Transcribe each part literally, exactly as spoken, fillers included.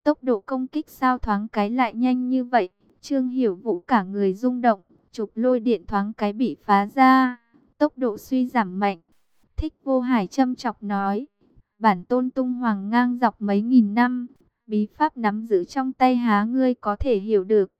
tốc độ công kích sao thoáng cái lại nhanh như vậy. Trương Hiểu Vũ cả người rung động, trục lôi điện thoáng cái bị phá ra, tốc độ suy giảm mạnh. Thích Vô Hải châm chọc nói, bản tôn tung hoàng ngang dọc mấy nghìn năm, bí pháp nắm giữ trong tay há ngươi có thể hiểu được.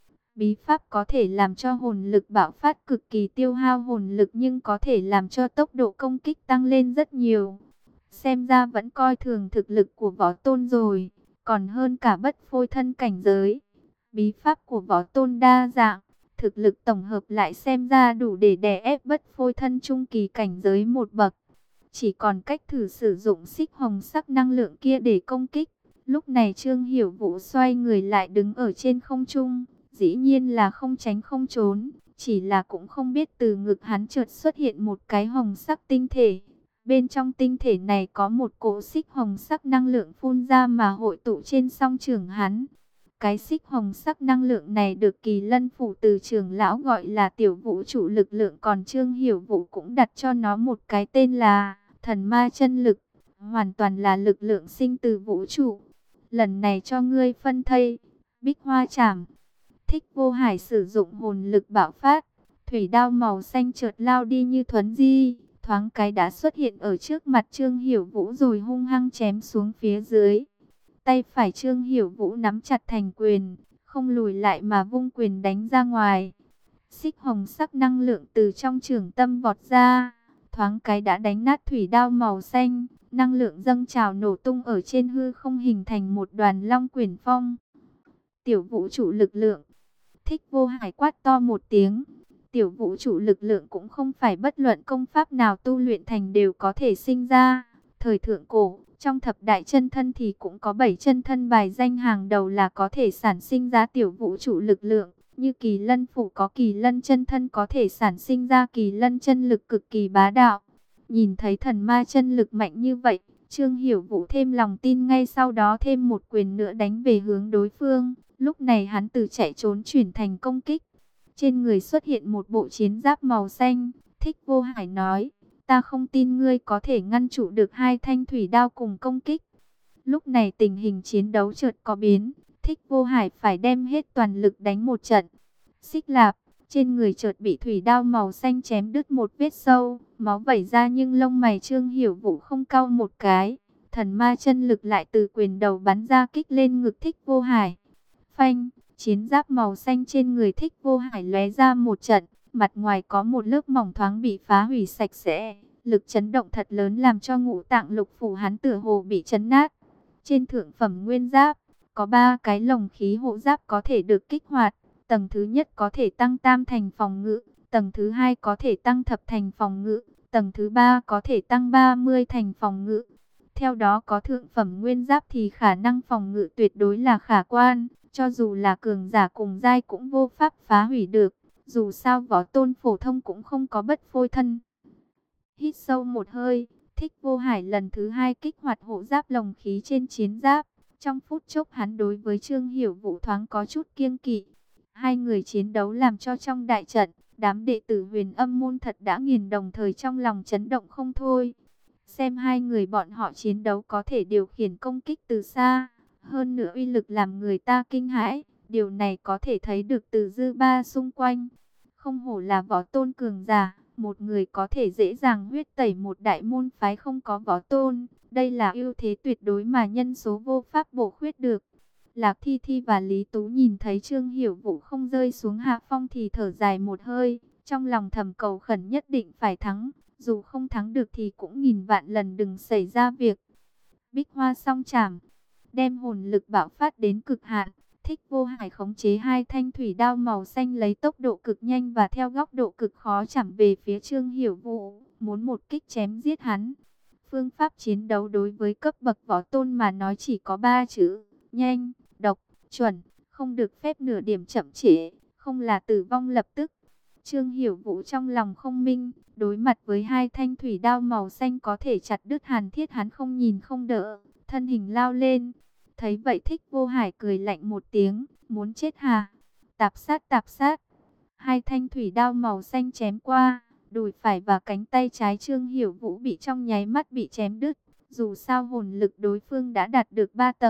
Bí pháp có thể làm cho hồn lực bạo phát cực kỳ tiêu hao hồn lực nhưng có thể làm cho tốc độ công kích tăng lên rất nhiều. Xem ra vẫn coi thường thực lực của võ tôn rồi, còn hơn cả bất phôi thân cảnh giới. Bí pháp của võ tôn đa dạng, thực lực tổng hợp lại xem ra đủ để đè ép bất phôi thân trung kỳ cảnh giới một bậc. Chỉ còn cách thử sử dụng xích hồng sắc năng lượng kia để công kích. Lúc này Trương Hiểu Vũ xoay người lại đứng ở trên không trung, dĩ nhiên là không tránh không trốn, chỉ là cũng không biết từ ngực hắn chợt xuất hiện một cái hồng sắc tinh thể. Bên trong tinh thể này có một cỗ xích hồng sắc năng lượng phun ra mà hội tụ trên song trưởng hắn. Cái xích hồng sắc năng lượng này được Kỳ Lân phủ từ trưởng lão gọi là tiểu vũ trụ lực lượng, còn Trương Hiểu Vũ cũng đặt cho nó một cái tên là thần ma chân lực, hoàn toàn là lực lượng sinh từ vũ trụ. Lần này cho ngươi phân thây, Bích Hoa Trảm. Thích Vô Hải sử dụng hồn lực bạo phát, thủy đao màu xanh chợt lao đi như thuấn di, thoáng cái đã xuất hiện ở trước mặt Trương Hiểu Vũ rồi hung hăng chém xuống phía dưới. Tay phải Trương Hiểu Vũ nắm chặt thành quyền, không lùi lại mà vung quyền đánh ra ngoài. Xích hồng sắc năng lượng từ trong trường tâm vọt ra, thoáng cái đã đánh nát thủy đao màu xanh, năng lượng dâng trào nổ tung ở trên hư không hình thành một đoàn long quyển phong. Tiểu vũ trụ lực lượng. Thích Vô Hải quát to một tiếng. Tiểu vũ trụ lực lượng cũng không phải bất luận công pháp nào tu luyện thành đều có thể sinh ra. Thời thượng cổ, trong thập đại chân thân thì cũng có bảy chân thân bài danh hàng đầu là có thể sản sinh ra tiểu vũ trụ lực lượng. Như Kỳ Lân phủ có Kỳ Lân chân thân có thể sản sinh ra Kỳ Lân chân lực cực kỳ bá đạo. Nhìn thấy thần ma chân lực mạnh như vậy, Trương Hiểu Vũ thêm lòng tin, ngay sau đó thêm một quyền nữa đánh về hướng đối phương. Lúc này hắn từ chạy trốn chuyển thành công kích. Trên người xuất hiện một bộ chiến giáp màu xanh. Thích Vô Hải nói, ta không tin ngươi có thể ngăn trụ được hai thanh thủy đao cùng công kích. Lúc này tình hình chiến đấu chợt có biến. Thích Vô Hải phải đem hết toàn lực đánh một trận. Xích Lạp, trên người chợt bị thủy đao màu xanh chém đứt một vết sâu, máu vẩy ra nhưng lông mày Trương Hiểu Vũ không cau một cái. Thần ma chân lực lại từ quyền đầu bắn ra kích lên ngực Thích Vô Hải. Phanh, chiến giáp màu xanh trên người Thích Vô Hải lóe ra một trận, mặt ngoài có một lớp mỏng thoáng bị phá hủy sạch sẽ. Lực chấn động thật lớn làm cho ngũ tạng lục phủ hắn tựa hồ bị chấn nát. Trên thượng phẩm nguyên giáp, có ba cái lồng khí hộ giáp có thể được kích hoạt. Tầng thứ nhất có thể tăng tam thành phòng ngự, tầng thứ hai có thể tăng thập thành phòng ngự, tầng thứ ba có thể tăng ba mươi thành phòng ngự. Theo đó có thượng phẩm nguyên giáp thì khả năng phòng ngự tuyệt đối là khả quan, cho dù là cường giả cùng giai cũng vô pháp phá hủy được. Dù sao võ tôn phổ thông cũng không có bất phôi thân. Hít sâu một hơi, Thích Vô Hải lần thứ hai kích hoạt hộ giáp lồng khí trên chiến giáp. Trong phút chốc hắn đối với Trương Hiểu Vũ thoáng có chút kiêng kỵ. Hai người chiến đấu làm cho trong đại trận, đám đệ tử Huyền Âm môn thật đã nghiền, đồng thời trong lòng chấn động không thôi. Xem hai người bọn họ chiến đấu có thể điều khiển công kích từ xa, hơn nữa uy lực làm người ta kinh hãi. Điều này có thể thấy được từ dư ba xung quanh. Không hổ là võ tôn cường giả, một người có thể dễ dàng huyết tẩy một đại môn phái không có võ tôn. Đây là ưu thế tuyệt đối mà nhân số vô pháp bổ khuyết được. Lạc Thi Thi và Lý Tú nhìn thấy Trương Hiểu Vũ không rơi xuống hạ phong thì thở dài một hơi, trong lòng thầm cầu khẩn nhất định phải thắng, dù không thắng được thì cũng nghìn vạn lần đừng xảy ra việc. Bích Hoa song chảm, đem hồn lực bạo phát đến cực hạn, Thích Vô Hải khống chế hai thanh thủy đao màu xanh lấy tốc độ cực nhanh và theo góc độ cực khó chạm về phía Trương Hiểu Vũ, muốn một kích chém giết hắn. Phương pháp chiến đấu đối với cấp bậc võ tôn mà nói chỉ có ba chữ: nhanh, độc, chuẩn, không được phép nửa điểm chậm trễ, không là tử vong lập tức. Trương Hiểu Vũ trong lòng không minh, đối mặt với hai thanh thủy đao màu xanh có thể chặt đứt hàn thiết, hắn không nhìn không đỡ, thân hình lao lên. Thấy vậy Thích Vô Hải cười lạnh một tiếng, muốn chết hả? Tạp sát tạp sát. Hai thanh thủy đao màu xanh chém qua, đùi phải và cánh tay trái Trương Hiểu Vũ bị trong nháy mắt bị chém đứt. Dù sao hồn lực đối phương đã đạt được ba tầng,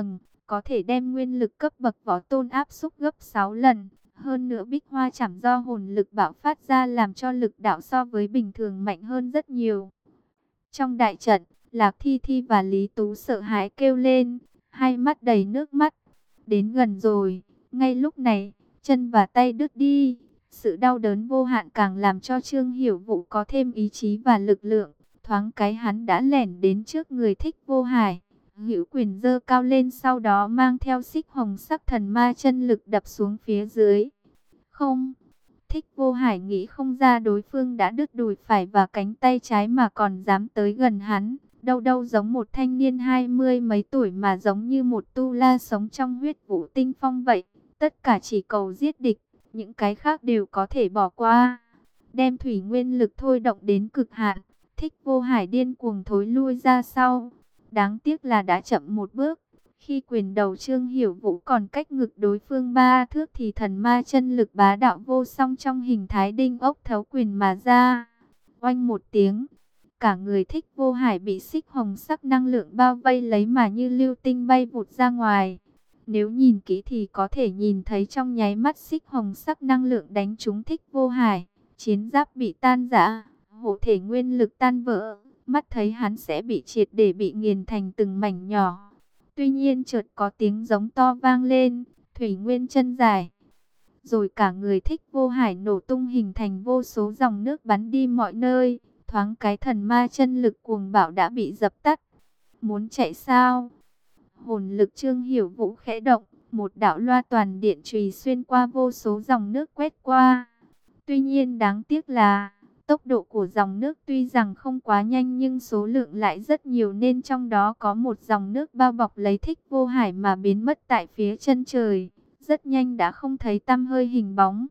có thể đem nguyên lực cấp bậc võ tôn áp xúc gấp sáu lần. Hơn nữa bích hoa chảm do hồn lực bạo phát ra làm cho lực đạo so với bình thường mạnh hơn rất nhiều. Trong đại trận, Lạc Thi Thi và Lý Tú sợ hãi kêu lên, hai mắt đầy nước mắt. Đến gần rồi, ngay lúc này, chân và tay đứt đi. Sự đau đớn vô hạn càng làm cho Trương Hiểu Vũ có thêm ý chí và lực lượng. Thoáng cái hắn đã lẻn đến trước người Thích Vô Hải. Hữu quyền giơ cao lên, sau đó mang theo xích hồng sắc thần ma chân lực đập xuống phía dưới. Không, Thích Vô Hải nghĩ không ra đối phương đã đứt đùi phải và cánh tay trái mà còn dám tới gần hắn. Đâu đâu giống một thanh niên hai mươi mấy tuổi mà giống như một tu la sống trong huyết vũ tinh phong vậy. Tất cả chỉ cầu giết địch, những cái khác đều có thể bỏ qua. Đem thủy nguyên lực thôi động đến cực hạn, Thích Vô Hải điên cuồng thối lui ra sau. Đáng tiếc là đã chậm một bước. Khi quyền đầu Trương Hiểu Vũ còn cách ngực đối phương ba thước thì thần ma chân lực bá đạo vô song trong hình thái đinh ốc thấu quyền mà ra. Oanh một tiếng, cả người Thích Vô Hải bị xích hồng sắc năng lượng bao vây lấy mà như lưu tinh bay vụt ra ngoài. Nếu nhìn kỹ thì có thể nhìn thấy trong nháy mắt xích hồng sắc năng lượng đánh trúng Thích Vô Hải. Chiến giáp bị tan rã, hộ thể nguyên lực tan vỡ, mắt thấy hắn sẽ bị triệt để bị nghiền thành từng mảnh nhỏ. Tuy nhiên chợt có tiếng giống to vang lên, thủy nguyên chân dài. Rồi cả người Thích Vô Hải nổ tung hình thành vô số dòng nước bắn đi mọi nơi. Thoáng cái thần ma chân lực cuồng bạo đã bị dập tắt. Muốn chạy sao? Hồn lực Trương Hiểu Vũ khẽ động, một đạo loa toàn điện chùy xuyên qua vô số dòng nước quét qua. Tuy nhiên đáng tiếc là tốc độ của dòng nước tuy rằng không quá nhanh nhưng số lượng lại rất nhiều, nên trong đó có một dòng nước bao bọc lấy Thích Vô Hải mà biến mất tại phía chân trời. Rất nhanh đã không thấy tăm hơi hình bóng.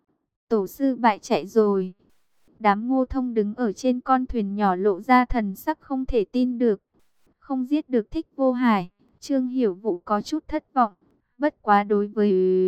Tổ sư bại chạy rồi. Đám Ngô Thông đứng ở trên con thuyền nhỏ lộ ra thần sắc không thể tin được. Không giết được Thích Vô Hải, Trương Hiểu Vũ có chút thất vọng. Bất quá đối với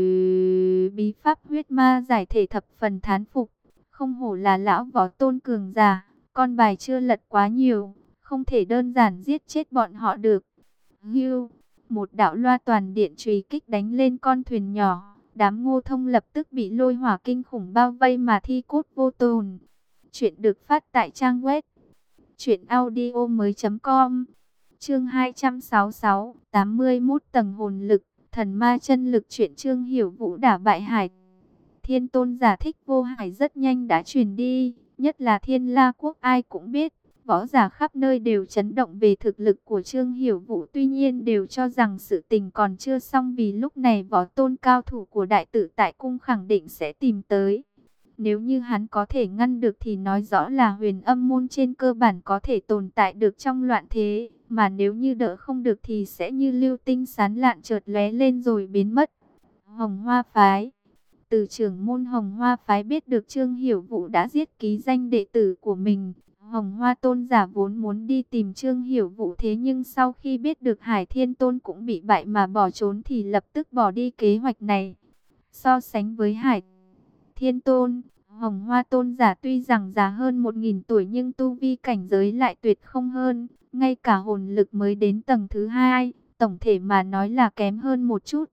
bí pháp huyết ma giải thể thập phần thán phục. Không hổ là lão võ tôn cường giả, con bài chưa lật quá nhiều, không thể đơn giản giết chết bọn họ được. Hưu, một đạo loa toàn điện chùy kích đánh lên con thuyền nhỏ, đám Ngô Thông lập tức bị lôi hỏa kinh khủng bao vây mà thi cốt vô tồn. Chuyện được phát tại trang web truyện audio mới chấm com. Chương hai trăm sáu mươi sáu, tám mươi mốt tầng hồn lực, thần ma chân lực. Chuyện Trương Hiểu Vũ đả bại Hải Thiên tôn giả Thích Vô Hải rất nhanh đã truyền đi, nhất là Thiên La quốc ai cũng biết, võ giả khắp nơi đều chấn động về thực lực của Trương Hiểu Vũ, tuy nhiên đều cho rằng sự tình còn chưa xong vì lúc này võ tôn cao thủ của Đại Tự Tại Cung khẳng định sẽ tìm tới. Nếu như hắn có thể ngăn được thì nói rõ là Huyền Âm môn trên cơ bản có thể tồn tại được trong loạn thế, mà nếu như đỡ không được thì sẽ như lưu tinh sán lạn chợt lóe lên rồi biến mất. Hồng Hoa phái. Từ trưởng môn Hồng Hoa phái biết được Trương Hiểu Vũ đã giết ký danh đệ tử của mình, Hồng Hoa tôn giả vốn muốn đi tìm Trương Hiểu Vũ, thế nhưng sau khi biết được Hải Thiên tôn cũng bị bại mà bỏ trốn thì lập tức bỏ đi kế hoạch này. So sánh với Hải Thiên tôn, Hồng Hoa tôn giả tuy rằng già hơn một nghìn tuổi nhưng tu vi cảnh giới lại tuyệt không hơn, ngay cả hồn lực mới đến tầng thứ hai, tổng thể mà nói là kém hơn một chút.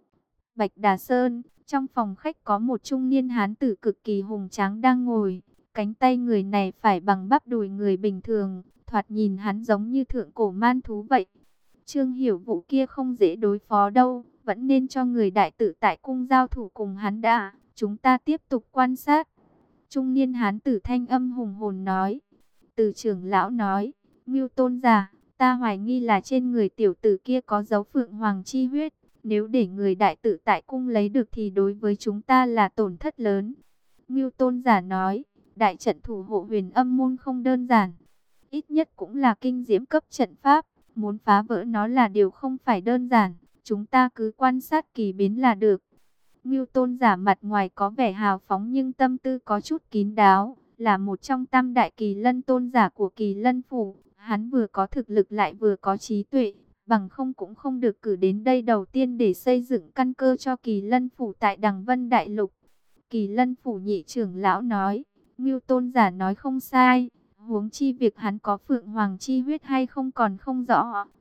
Bạch Đà Sơn, trong phòng khách có một trung niên hán tử cực kỳ hùng tráng đang ngồi, cánh tay người này phải bằng bắp đùi người bình thường, thoạt nhìn hắn giống như thượng cổ man thú vậy. Trương Hiểu Vũ kia không dễ đối phó đâu, vẫn nên cho người Đại Tự Tại Cung giao thủ cùng hắn đã, chúng ta tiếp tục quan sát. Trung niên hán tử thanh âm hùng hồn nói. Từ trưởng lão nói, Ngưu tôn giả, ta hoài nghi là trên người tiểu tử kia có dấu phượng hoàng chi huyết. Nếu để người Đại Tự Tại Cung lấy được thì đối với chúng ta là tổn thất lớn. Ngưu tôn giả nói, đại trận thủ hộ Huyền Âm môn không đơn giản. Ít nhất cũng là kinh diễm cấp trận pháp. Muốn phá vỡ nó là điều không phải đơn giản. Chúng ta cứ quan sát kỳ biến là được. Ngưu tôn giả mặt ngoài có vẻ hào phóng nhưng tâm tư có chút kín đáo. Là một trong tam đại kỳ lân tôn giả của kỳ lân phủ. Hắn vừa có thực lực lại vừa có trí tuệ. Bằng không cũng không được cử đến đây đầu tiên để xây dựng căn cơ cho Kỳ Lân Phủ tại Đằng Vân Đại Lục. Kỳ Lân Phủ nhị trưởng lão nói, Ngưu tôn giả nói không sai, huống chi việc hắn có Phượng Hoàng chi huyết hay không còn không rõ,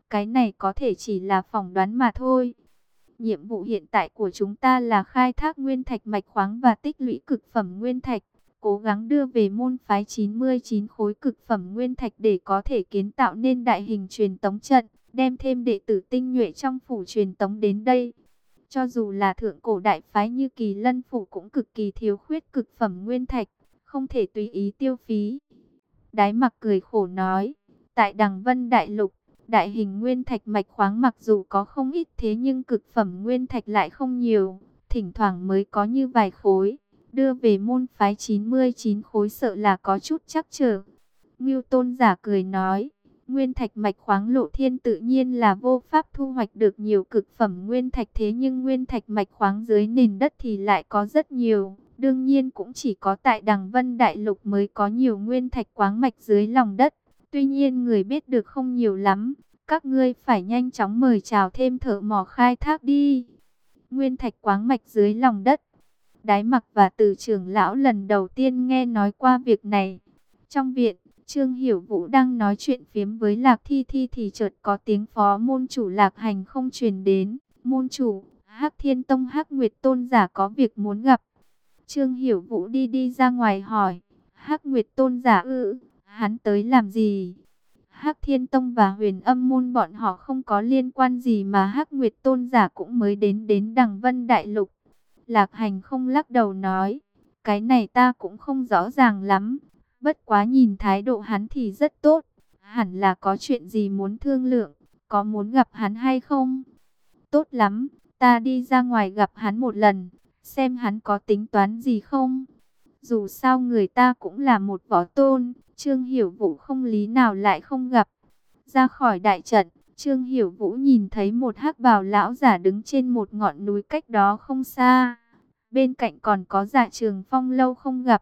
Cái này có thể chỉ là phỏng đoán mà thôi. Nhiệm vụ hiện tại của chúng ta là khai thác nguyên thạch mạch khoáng và tích lũy cực phẩm nguyên thạch. Cố gắng đưa về môn phái chín mươi chín khối cực phẩm nguyên thạch để có thể kiến tạo nên đại hình truyền tống trận. Đem thêm đệ tử tinh nhuệ trong phủ truyền tống đến đây. Cho dù là thượng cổ đại phái như Kỳ Lân Phủ cũng cực kỳ thiếu khuyết cực phẩm nguyên thạch. Không thể tùy ý tiêu phí. Đái Mặc cười khổ nói. Tại Đằng Vân Đại Lục, đại hình nguyên thạch mạch khoáng mặc dù có không ít thế nhưng cực phẩm nguyên thạch lại không nhiều, thỉnh thoảng mới có như vài khối, đưa về môn phái chín mươi chín khối sợ là có chút trắc trở. Ngưu Tôn giả cười nói, nguyên thạch mạch khoáng lộ thiên tự nhiên là vô pháp thu hoạch được nhiều cực phẩm nguyên thạch, thế nhưng nguyên thạch mạch khoáng dưới nền đất thì lại có rất nhiều. Đương nhiên cũng chỉ có tại Đằng Vân Đại Lục mới có nhiều nguyên thạch khoáng mạch dưới lòng đất. Tuy nhiên người biết được không nhiều lắm, các ngươi phải nhanh chóng mời chào thêm thợ mỏ khai thác đi. Nguyên thạch khoáng mạch dưới lòng đất. Đái Mặc và Từ trưởng lão lần đầu tiên nghe nói qua việc này. Trong viện, Trương Hiểu Vũ đang nói chuyện phiếm với Lạc Thi Thi thì chợt có tiếng phó môn chủ Lạc Hành không truyền đến. Môn chủ, Hắc Thiên Tông Hắc Nguyệt Tôn giả có việc muốn gặp. Trương Hiểu Vũ đi đi ra ngoài hỏi, Hắc Nguyệt Tôn giả ư? Hắn tới làm gì? Hắc Thiên Tông và Huyền Âm môn bọn họ không có liên quan gì mà Hắc Nguyệt Tôn giả cũng mới đến đến Đằng Vân Đại Lục. Lạc Hành không lắc đầu nói, cái này ta cũng không rõ ràng lắm, bất quá nhìn thái độ hắn thì rất tốt, hẳn là có chuyện gì muốn thương lượng, có muốn gặp hắn hay không? Tốt lắm, ta đi ra ngoài gặp hắn một lần, xem hắn có tính toán gì không? Dù sao người ta cũng là một võ tôn, Trương Hiểu Vũ không lý nào lại không gặp. Ra khỏi đại trận, Trương Hiểu Vũ nhìn thấy một hắc bào lão giả đứng trên một ngọn núi cách đó không xa. Bên cạnh còn có Dạ Trường Phong lâu không gặp.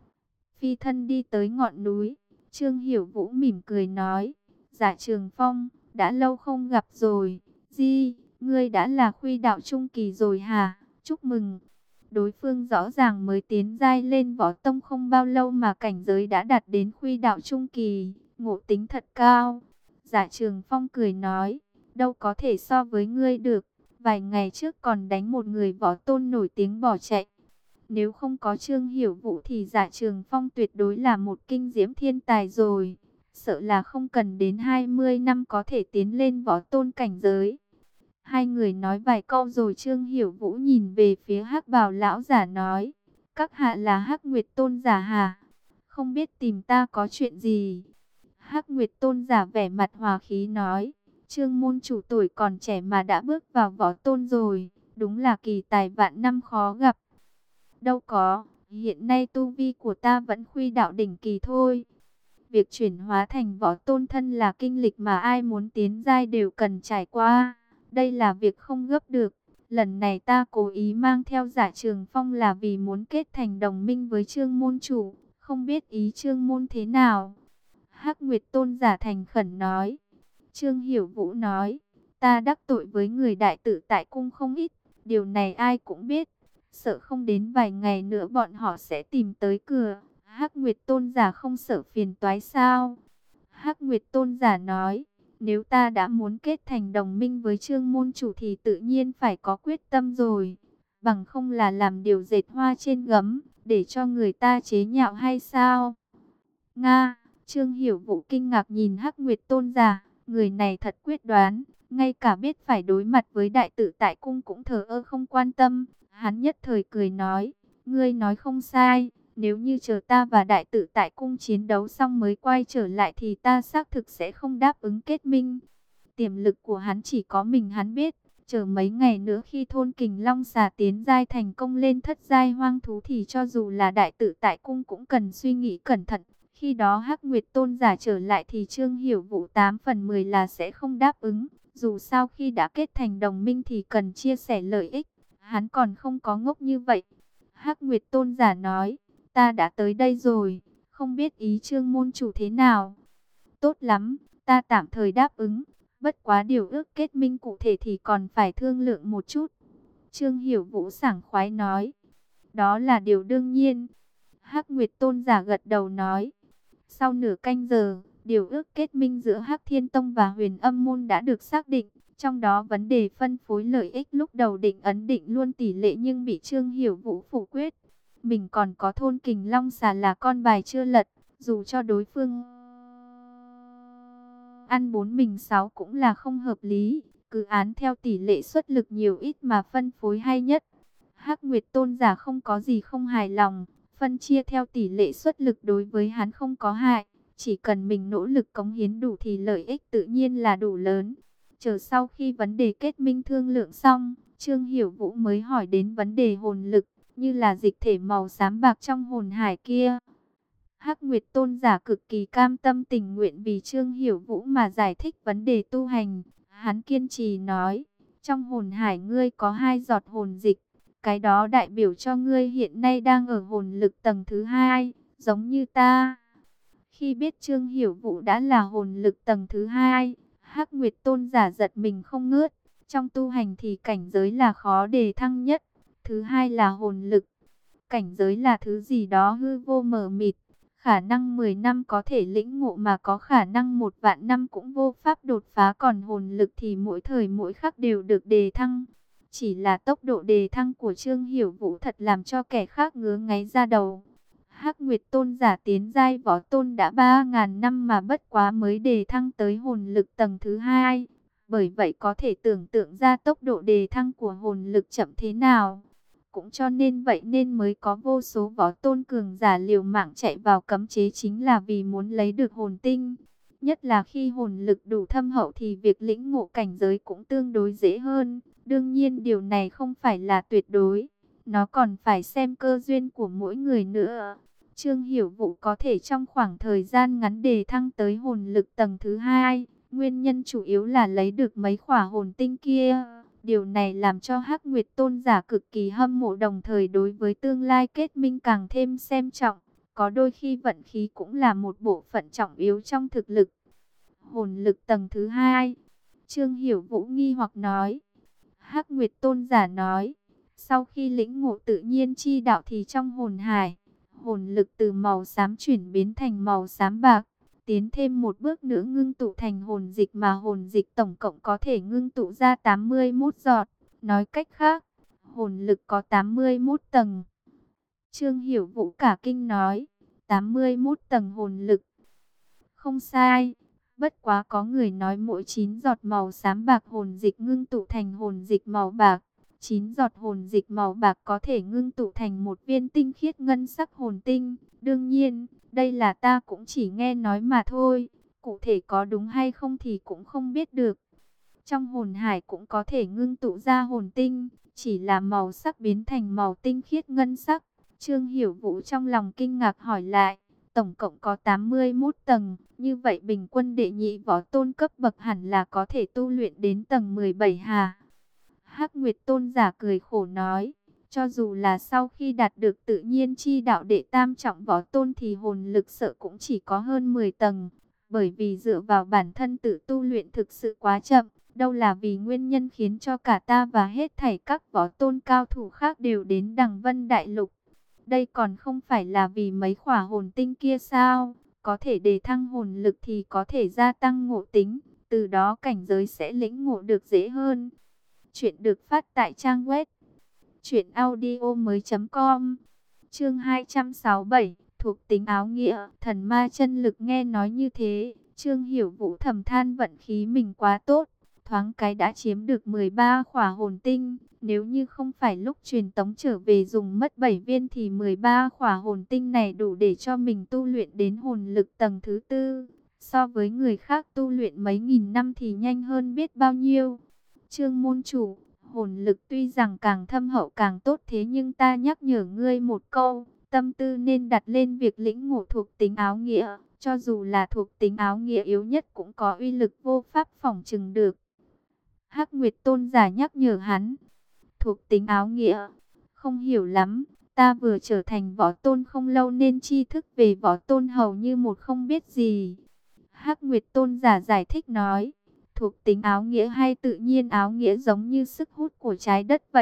Phi thân đi tới ngọn núi, Trương Hiểu Vũ mỉm cười nói, Dạ Trường Phong, đã lâu không gặp rồi. Di, ngươi đã là khuy đạo trung kỳ rồi hả? Chúc mừng. Đối phương rõ ràng mới tiến giai lên võ tông không bao lâu mà cảnh giới đã đạt đến khuy đạo trung kỳ, ngộ tính thật cao. Dạ Trường Phong cười nói, đâu có thể so với ngươi được, vài ngày trước còn đánh một người võ tôn nổi tiếng bỏ chạy. Nếu không có Trương Hiểu Vũ thì Dạ Trường Phong tuyệt đối là một kinh diễm thiên tài rồi, sợ là không cần đến hai mươi năm có thể tiến lên võ tôn cảnh giới. Hai người nói vài câu rồi Trương Hiểu Vũ nhìn về phía Hắc Bào lão giả nói, các hạ là Hắc Nguyệt Tôn giả hả? Không biết tìm ta có chuyện gì? Hắc Nguyệt Tôn giả vẻ mặt hòa khí nói, Trương môn chủ tuổi còn trẻ mà đã bước vào võ tôn rồi, đúng là kỳ tài vạn năm khó gặp. Đâu có, hiện nay tu vi của ta vẫn khuy đạo đỉnh kỳ thôi. Việc chuyển hóa thành võ tôn thân là kinh lịch mà ai muốn tiến giai đều cần trải qua. Đây là việc không gấp được. Lần này ta cố ý mang theo Dạ Trường Phong là vì muốn kết thành đồng minh với Trương môn chủ. Không biết ý Trương môn thế nào? Hắc Nguyệt Tôn giả thành khẩn nói. Trương Hiểu Vũ nói, ta đắc tội với người đại tự tại cung không ít. Điều này ai cũng biết. Sợ không đến vài ngày nữa bọn họ sẽ tìm tới cửa. Hắc Nguyệt Tôn giả không sợ phiền toái sao? Hắc Nguyệt Tôn giả nói, nếu ta đã muốn kết thành đồng minh với Trương môn chủ thì tự nhiên phải có quyết tâm rồi. Bằng không là làm điều dệt hoa trên gấm, để cho người ta chế nhạo hay sao? Nga, Trương Hiểu Vũ kinh ngạc nhìn Hắc Nguyệt Tôn giả, người này thật quyết đoán, ngay cả biết phải đối mặt với đại tự tại cung cũng thờ ơ không quan tâm. Hắn nhất thời cười nói, ngươi nói không sai. Nếu như chờ ta và đại tự tại cung chiến đấu xong mới quay trở lại thì ta xác thực sẽ không đáp ứng kết minh. Tiềm lực của hắn chỉ có mình hắn biết. Chờ mấy ngày nữa khi thôn Kình Long xà tiến giai thành công lên thất giai hoang thú thì cho dù là đại tự tại cung cũng cần suy nghĩ cẩn thận. Khi đó Hắc Nguyệt Tôn giả trở lại thì Trương Hiểu Vũ tám phần mười là sẽ không đáp ứng. Dù sao khi đã kết thành đồng minh thì cần chia sẻ lợi ích. Hắn còn không có ngốc như vậy. Hắc Nguyệt Tôn giả nói, ta đã tới đây rồi, không biết ý Trương môn chủ thế nào. Tốt lắm, ta tạm thời đáp ứng, bất quá điều ước kết minh cụ thể thì còn phải thương lượng một chút. Trương Hiểu Vũ sảng khoái nói, đó là điều đương nhiên. Hắc Nguyệt Tôn giả gật đầu nói, sau nửa canh giờ, Điều ước kết minh giữa Hắc Thiên Tông và Huyền Âm Môn đã được xác định. Trong đó vấn đề phân phối lợi ích lúc đầu định ấn định luôn tỷ lệ nhưng bị Trương Hiểu Vũ phủ quyết. Mình còn có thôn Kình Long Xà là con bài chưa lật, dù cho đối phương ăn bốn mình sáu cũng là không hợp lý. Cứ án theo tỷ lệ suất lực nhiều ít mà phân phối hay nhất. Hắc Nguyệt Tôn giả không có gì không hài lòng, phân chia theo tỷ lệ suất lực đối với hắn không có hại. Chỉ cần mình nỗ lực cống hiến đủ thì lợi ích tự nhiên là đủ lớn. Chờ sau khi vấn đề kết minh thương lượng xong, Trương Hiểu Vũ mới hỏi đến vấn đề hồn lực, như là dịch thể màu xám bạc trong hồn hải kia. Hắc Nguyệt Tôn giả cực kỳ cam tâm tình nguyện vì Trương Hiểu Vũ mà giải thích vấn đề tu hành. Hắn kiên trì nói, trong hồn hải ngươi có hai giọt hồn dịch, cái đó đại biểu cho ngươi hiện nay đang ở hồn lực tầng thứ hai, giống như ta. Khi biết Trương Hiểu Vũ đã là hồn lực tầng thứ hai, Hắc Nguyệt Tôn giả giật mình không ngớt. Trong tu hành thì cảnh giới là khó đề thăng nhất, thứ hai là hồn lực. Cảnh giới là thứ gì đó hư vô mờ mịt, khả năng mười năm có thể lĩnh ngộ mà có khả năng một vạn năm cũng vô pháp đột phá, còn hồn lực thì mỗi thời mỗi khắc đều được đề thăng. Chỉ là tốc độ đề thăng của Trương Hiểu Vũ thật làm cho kẻ khác ngứa ngáy da đầu. Hắc Nguyệt Tôn giả tiến giai võ tôn đã ba ngàn năm mà bất quá mới đề thăng tới hồn lực tầng thứ hai. Bởi vậy có thể tưởng tượng ra tốc độ đề thăng của hồn lực chậm thế nào. Cũng cho nên vậy nên mới có vô số võ tôn cường giả liều mạng chạy vào cấm chế chính là vì muốn lấy được hồn tinh. Nhất là khi hồn lực đủ thâm hậu thì việc lĩnh ngộ cảnh giới cũng tương đối dễ hơn. Đương nhiên điều này không phải là tuyệt đối, nó còn phải xem cơ duyên của mỗi người nữa. Trương Hiểu Vũ có thể trong khoảng thời gian ngắn đề thăng tới hồn lực tầng thứ hai, nguyên nhân chủ yếu là lấy được mấy khỏa hồn tinh kia. Điều này làm cho Hắc Nguyệt Tôn giả cực kỳ hâm mộ, đồng thời đối với tương lai kết minh càng thêm xem trọng. Có đôi khi vận khí cũng là một bộ phận trọng yếu trong thực lực. Hồn lực tầng thứ hai, Trương Hiểu Vũ nghi hoặc nói. Hắc Nguyệt Tôn giả nói, sau khi lĩnh ngộ tự nhiên chi đạo thì trong hồn hải, hồn lực từ màu xám chuyển biến thành màu xám bạc. Tiến thêm một bước nữa ngưng tụ thành hồn dịch, mà hồn dịch tổng cộng có thể ngưng tụ ra tám mươi mốt giọt. Nói cách khác, hồn lực có tám mươi mốt tầng. Trương Hiểu Vũ cả kinh nói, tám mươi mốt tầng hồn lực. Không sai, bất quá có người nói mỗi chín giọt màu xám bạc hồn dịch ngưng tụ thành hồn dịch màu bạc. chín giọt hồn dịch màu bạc có thể ngưng tụ thành một viên tinh khiết ngân sắc hồn tinh. Đương nhiên, đây là ta cũng chỉ nghe nói mà thôi, cụ thể có đúng hay không thì cũng không biết được. Trong hồn hải cũng có thể ngưng tụ ra hồn tinh, chỉ là màu sắc biến thành màu tinh khiết ngân sắc. Trương Hiểu Vũ trong lòng kinh ngạc hỏi lại, tổng cộng có tám mươi mốt tầng, như vậy bình quân đệ nhị võ tôn cấp bậc hẳn là có thể tu luyện đến tầng mười bảy hà? Hắc Nguyệt Tôn giả cười khổ nói, cho dù là sau khi đạt được tự nhiên chi đạo đệ tam trọng võ tôn thì hồn lực sợ cũng chỉ có hơn mười tầng. Bởi vì dựa vào bản thân tự tu luyện thực sự quá chậm, đâu là vì nguyên nhân khiến cho cả ta và hết thảy các võ tôn cao thủ khác đều đến Đằng Vân Đại Lục. Đây còn không phải là vì mấy khỏa hồn tinh kia sao? Có thể đề thăng hồn lực thì có thể gia tăng ngộ tính, từ đó cảnh giới sẽ lĩnh ngộ được dễ hơn. Chuyện được phát tại trang web truyện audio mới chấm com. Chương hai trăm sáu mươi bảy, thuộc tính áo nghĩa, thần ma chân lực. Nghe nói như thế, Trương Hiểu Vũ thầm than vận khí mình quá tốt, thoáng cái đã chiếm được mười ba khỏa hồn tinh. Nếu như không phải lúc truyền tống trở về dùng mất bảy viên thì mười ba khỏa hồn tinh này đủ để cho mình tu luyện đến hồn lực tầng thứ tư. So với người khác tu luyện mấy nghìn năm thì nhanh hơn biết bao nhiêu. Trương môn chủ, hồn lực tuy rằng càng thâm hậu càng tốt, thế nhưng ta nhắc nhở ngươi một câu, tâm tư nên đặt lên việc lĩnh ngộ thuộc tính áo nghĩa. Cho dù là thuộc tính áo nghĩa yếu nhất cũng có uy lực vô pháp phỏng chừng được. Hắc Nguyệt Tôn giả nhắc nhở hắn. Thuộc tính áo nghĩa, không hiểu lắm, ta vừa trở thành võ tôn không lâu nên tri thức về võ tôn hầu như một không biết gì. Hắc Nguyệt Tôn giả giải thích nói, thuộc tính áo nghĩa hay tự nhiên áo nghĩa giống như sức hút của trái đất vậy,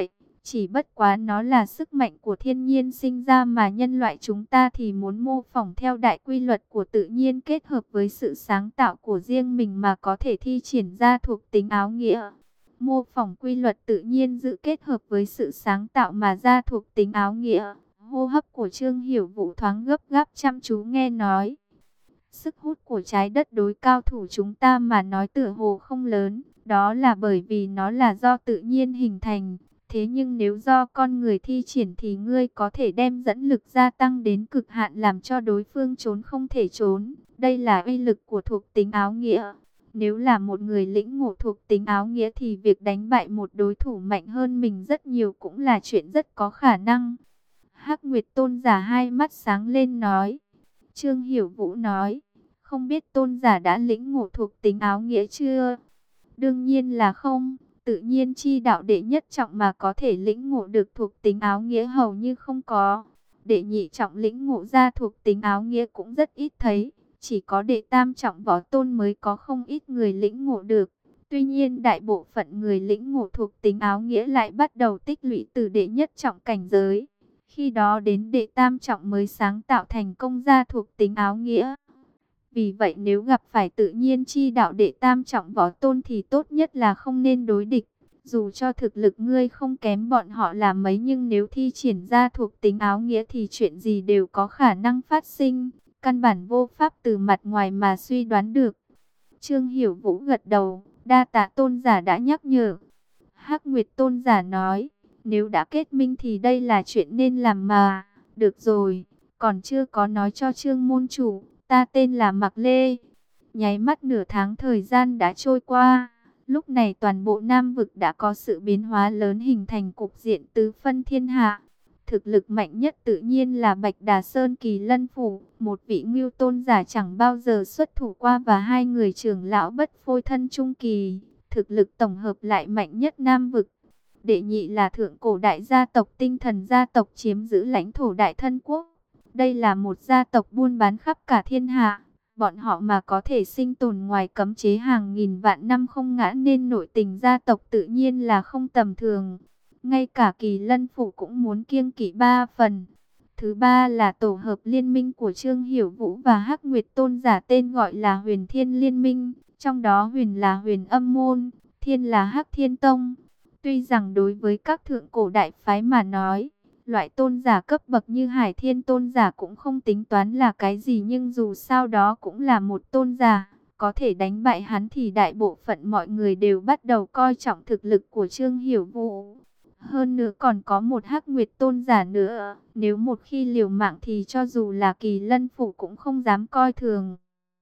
Chỉ bất quá nó là sức mạnh của thiên nhiên sinh ra mà nhân loại chúng ta thì muốn mô phỏng theo đại quy luật của tự nhiên kết hợp với sự sáng tạo của riêng mình mà có thể thi triển ra thuộc tính áo nghĩa. Mô phỏng quy luật tự nhiên dự kết hợp với sự sáng tạo mà ra thuộc tính áo nghĩa. Hô hấp của Trương Hiểu Vũ thoáng gấp gáp chăm chú nghe nói. Sức hút của trái đất đối cao thủ chúng ta mà nói tựa hồ không lớn, đó là bởi vì nó là do tự nhiên hình thành. Thế nhưng nếu do con người thi triển thì ngươi có thể đem dẫn lực gia tăng đến cực hạn làm cho đối phương trốn không thể trốn. Đây là uy lực của thuộc tính áo nghĩa. Nếu là một người lĩnh ngộ thuộc tính áo nghĩa thì việc đánh bại một đối thủ mạnh hơn mình rất nhiều cũng là chuyện rất có khả năng. Hắc Nguyệt Tôn giả hai mắt sáng lên nói. Trương Hiểu Vũ nói, không biết tôn giả đã lĩnh ngộ thuộc tính áo nghĩa chưa? Đương nhiên là không. Tự nhiên chi đạo đệ nhất trọng mà có thể lĩnh ngộ được thuộc tính áo nghĩa hầu như không có. Đệ nhị trọng lĩnh ngộ ra thuộc tính áo nghĩa cũng rất ít thấy. Chỉ có đệ tam trọng võ tôn mới có không ít người lĩnh ngộ được. Tuy nhiên đại bộ phận người lĩnh ngộ thuộc tính áo nghĩa lại bắt đầu tích lũy từ đệ nhất trọng cảnh giới. Khi đó đến đệ tam trọng mới sáng tạo thành công ra thuộc tính áo nghĩa. Vì vậy nếu gặp phải tự nhiên chi đạo đệ tam trọng võ tôn thì tốt nhất là không nên đối địch. Dù cho thực lực ngươi không kém bọn họ là mấy nhưng nếu thi triển ra thuộc tính áo nghĩa thì chuyện gì đều có khả năng phát sinh. Căn bản vô pháp từ mặt ngoài mà suy đoán được. Trương Hiểu Vũ gật đầu, đa tạ tôn giả đã nhắc nhở. Hắc Nguyệt Tôn giả nói, nếu đã kết minh thì đây là chuyện nên làm mà. Được rồi, còn chưa có nói cho Trương môn chủ. Ta tên là Mạc Lê. Nháy mắt nửa tháng thời gian đã trôi qua. Lúc này toàn bộ Nam vực đã có sự biến hóa lớn hình thành cục diện tứ phân thiên hạ. Thực lực mạnh nhất tự nhiên là Bạch Đà Sơn Kỳ Lân Phủ. Một vị Ngưu Tôn giả chẳng bao giờ xuất thủ qua và hai người trưởng lão bất phôi thân trung kỳ. Thực lực tổng hợp lại mạnh nhất Nam vực. Đệ nhị là thượng cổ đại gia tộc Tinh Thần gia tộc chiếm giữ lãnh thổ Đại Thân Quốc. Đây là một gia tộc buôn bán khắp cả thiên hạ. Bọn họ mà có thể sinh tồn ngoài cấm chế hàng nghìn vạn năm không ngã nên nội tình gia tộc tự nhiên là không tầm thường. Ngay cả Kỳ Lân Phủ cũng muốn kiêng kỵ ba phần. Thứ ba là tổ hợp liên minh của Trương Hiểu Vũ và Hắc Nguyệt Tôn giả tên gọi là Huyền Thiên Liên Minh. Trong đó Huyền là Huyền Âm Môn, Thiên là Hắc Thiên Tông. Tuy rằng đối với các thượng cổ đại phái mà nói, loại tôn giả cấp bậc như Hải Thiên Tôn giả cũng không tính toán là cái gì nhưng dù sao đó cũng là một tôn giả. Có thể đánh bại hắn thì đại bộ phận mọi người đều bắt đầu coi trọng thực lực của Trương Hiểu Vũ. Hơn nữa còn có một Hắc Nguyệt Tôn giả nữa. Nếu một khi liều mạng thì cho dù là Kỳ Lân Phủ cũng không dám coi thường.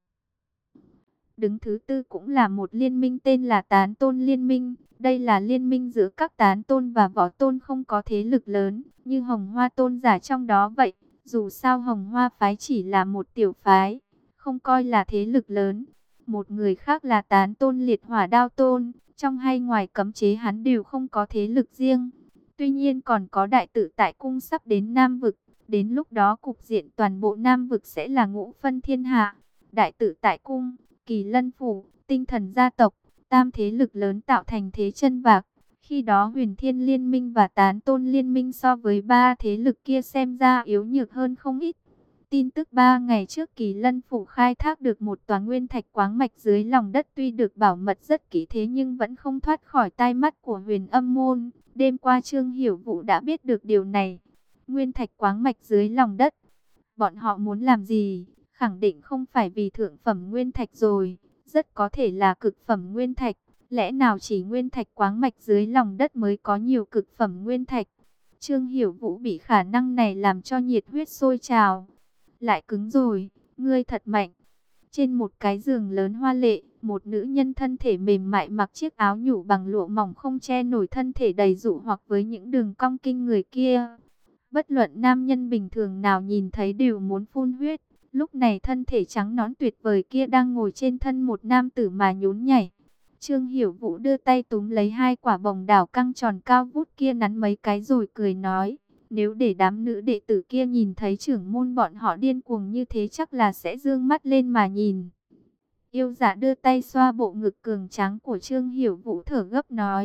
Đứng thứ tư cũng là một liên minh tên là Tán Tôn Liên Minh. Đây là liên minh giữa các tán tôn và võ tôn không có thế lực lớn, như Hồng Hoa Tôn giả trong đó vậy. Dù sao Hồng Hoa phái chỉ là một tiểu phái, không coi là thế lực lớn. Một người khác là Tán Tôn Liệt Hỏa Đao Tôn, trong hay ngoài cấm chế hắn đều không có thế lực riêng. Tuy nhiên còn có Đại Tự Tại Cung sắp đến Nam vực, đến lúc đó cục diện toàn bộ Nam vực sẽ là ngũ phân thiên hạ. Đại Tự Tại Cung, Kỳ Lân Phủ, Tinh Thần gia tộc, tam thế lực lớn tạo thành thế chân vạc. Khi đó Huyền Thiên Liên Minh và Tán Tôn Liên Minh so với ba thế lực kia xem ra yếu nhược hơn không ít. Tin tức ba ngày trước Kỳ Lân Phủ khai thác được một tòa nguyên thạch quáng mạch dưới lòng đất tuy được bảo mật rất kỹ thế nhưng vẫn không thoát khỏi tai mắt của Huyền Âm Môn. Đêm qua Trương Hiểu Vũ đã biết được điều này. Nguyên thạch quáng mạch dưới lòng đất. Bọn họ muốn làm gì? Khẳng định không phải vì thượng phẩm nguyên thạch rồi. Rất có thể là cực phẩm nguyên thạch. Lẽ nào chỉ nguyên thạch quáng mạch dưới lòng đất mới có nhiều cực phẩm nguyên thạch? Trương Hiểu Vũ bị khả năng này làm cho nhiệt huyết sôi trào. Lại cứng rồi, ngươi thật mạnh. Trên một cái giường lớn hoa lệ, một nữ nhân thân thể mềm mại mặc chiếc áo nhủ bằng lụa mỏng không che nổi thân thể đầy dụ hoặc với những đường cong kinh người kia. Bất luận nam nhân bình thường nào nhìn thấy đều muốn phun huyết. Lúc này thân thể trắng nõn tuyệt vời kia đang ngồi trên thân một nam tử mà nhún nhảy. Trương Hiểu Vũ đưa tay túm lấy hai quả bồng đảo căng tròn cao vút kia nắn mấy cái rồi cười nói. Nếu để đám nữ đệ tử kia nhìn thấy trưởng môn bọn họ điên cuồng như thế chắc là sẽ dương mắt lên mà nhìn. Yêu Dạ đưa tay xoa bộ ngực cường tráng của Trương Hiểu Vũ thở gấp nói.